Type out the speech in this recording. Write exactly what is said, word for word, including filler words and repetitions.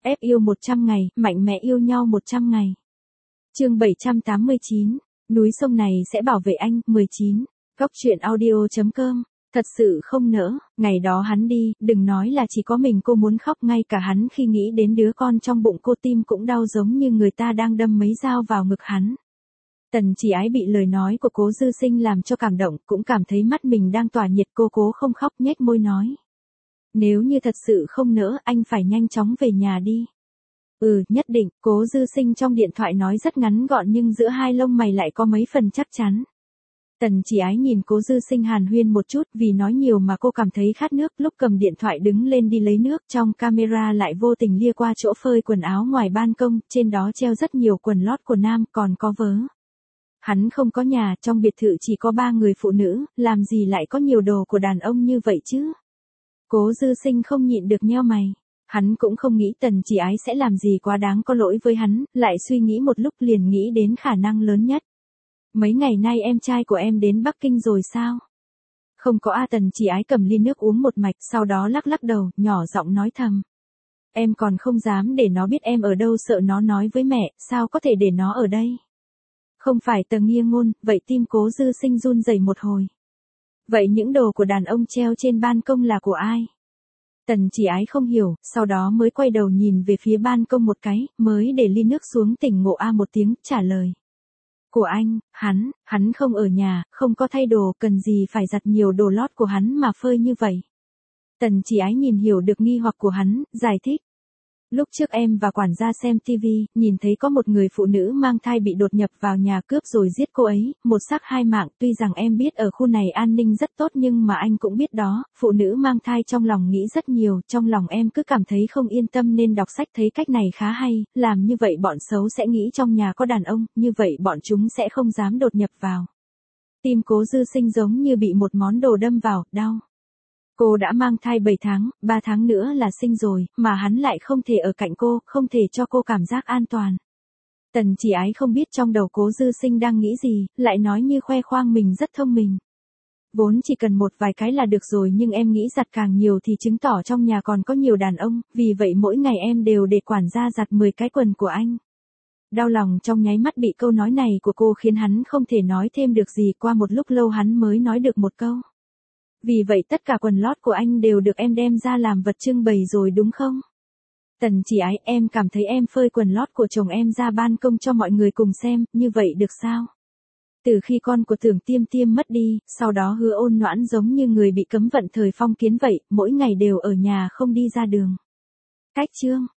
ép yêu một trăm ngày, mạnh mẽ yêu nhau một trăm ngày. Chương bảy trăm tám mươi chín, núi sông này sẽ bảo vệ anh, mười chín. Góc truyện audio chấm com. Thật sự không nỡ, ngày đó hắn đi, đừng nói là chỉ có mình cô muốn khóc, ngay cả hắn khi nghĩ đến đứa con trong bụng cô tim cũng đau giống như người ta đang đâm mấy dao vào ngực hắn. Tần Chỉ Ái bị lời nói của Cố Dư Sinh làm cho cảm động, cũng cảm thấy mắt mình đang tỏa nhiệt, cô cố không khóc, nhếch môi nói. Nếu như thật sự không nỡ, anh phải nhanh chóng về nhà đi. Ừ, nhất định, Cố Dư Sinh trong điện thoại nói rất ngắn gọn nhưng giữa hai lông mày lại có mấy phần chắc chắn. Tần Chỉ Ái nhìn Cố Dư Sinh hàn huyên một chút, vì nói nhiều mà cô cảm thấy khát nước, lúc cầm điện thoại đứng lên đi lấy nước, trong camera lại vô tình lia qua chỗ phơi quần áo ngoài ban công, trên đó treo rất nhiều quần lót của nam, còn có vớ. Hắn không có nhà, trong biệt thự chỉ có ba người phụ nữ, làm gì lại có nhiều đồ của đàn ông như vậy chứ? Cố Dư Sinh không nhịn được nheo mày. Hắn cũng không nghĩ Tần Chỉ Ái sẽ làm gì quá đáng có lỗi với hắn, lại suy nghĩ một lúc liền nghĩ đến khả năng lớn nhất. Mấy ngày nay em trai của em đến Bắc Kinh rồi sao? Không có a. Tần Chỉ Ái cầm ly nước uống một mạch, sau đó lắc lắc đầu, nhỏ giọng nói thầm. Em còn không dám để nó biết em ở đâu, sợ nó nói với mẹ, sao có thể để nó ở đây? Không phải Tần Nghiêng Ngôn, vậy tim Cố Dư Sinh run rẩy một hồi. Vậy những đồ của đàn ông treo trên ban công là của ai? Tần Chỉ Ái không hiểu, sau đó mới quay đầu nhìn về phía ban công một cái, mới để ly nước xuống tỉnh ngộ a một tiếng, trả lời. Của anh, hắn, hắn không ở nhà, không có thay đồ, cần gì phải giặt nhiều đồ lót của hắn mà phơi như vậy. Tần Chỉ Ái nhìn hiểu được nghi hoặc của hắn, giải thích. Lúc trước em và quản gia xem tivi, nhìn thấy có một người phụ nữ mang thai bị đột nhập vào nhà cướp rồi giết cô ấy, một xác hai mạng, tuy rằng em biết ở khu này an ninh rất tốt nhưng mà anh cũng biết đó, phụ nữ mang thai trong lòng nghĩ rất nhiều, trong lòng em cứ cảm thấy không yên tâm nên đọc sách thấy cách này khá hay, làm như vậy bọn xấu sẽ nghĩ trong nhà có đàn ông, như vậy bọn chúng sẽ không dám đột nhập vào. Tim Cố Dư Sinh giống như bị một món đồ đâm vào, đau. Cô đã mang thai bảy tháng, ba tháng nữa là sinh rồi, mà hắn lại không thể ở cạnh cô, không thể cho cô cảm giác an toàn. Tần Chỉ Ái không biết trong đầu Cố Dư Sinh đang nghĩ gì, lại nói như khoe khoang mình rất thông minh. Vốn chỉ cần một vài cái là được rồi nhưng em nghĩ giặt càng nhiều thì chứng tỏ trong nhà còn có nhiều đàn ông, vì vậy mỗi ngày em đều để quản gia giặt mười cái quần của anh. Đau lòng trong nháy mắt bị câu nói này của cô khiến hắn không thể nói thêm được gì, qua một lúc lâu hắn mới nói được một câu. Vì vậy tất cả quần lót của anh đều được em đem ra làm vật trưng bày rồi đúng không? Tần Chỉ Ái, em cảm thấy em phơi quần lót của chồng em ra ban công cho mọi người cùng xem, như vậy được sao? Từ khi con của Tưởng Tiêm Tiêm mất đi, sau đó Hứa Ôn Noãn giống như người bị cấm vận thời phong kiến vậy, mỗi ngày đều ở nhà không đi ra đường. Cách chương.